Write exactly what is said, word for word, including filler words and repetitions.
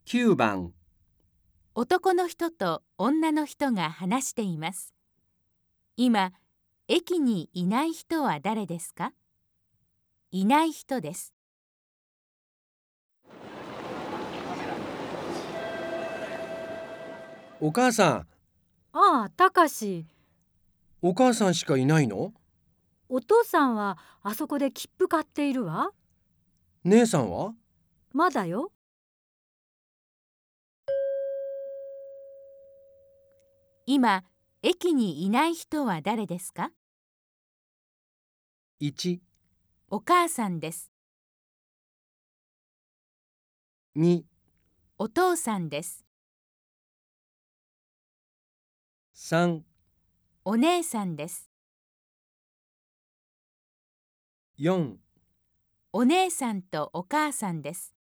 きゅうばん男の人と女の人が話しています。今、駅にいない人は誰ですか？いない人です。 お母さん、 ああ、たかし。 お母さんしかいないの？ お父さんはあそこで切符買っているわ。 姉さんは？ まだよ。 今、駅にいない人は誰ですか？ いち、 お母さんです。 に、 お父さんです。 さん、 お姉さんです。 よんお姉さんとお母さんです。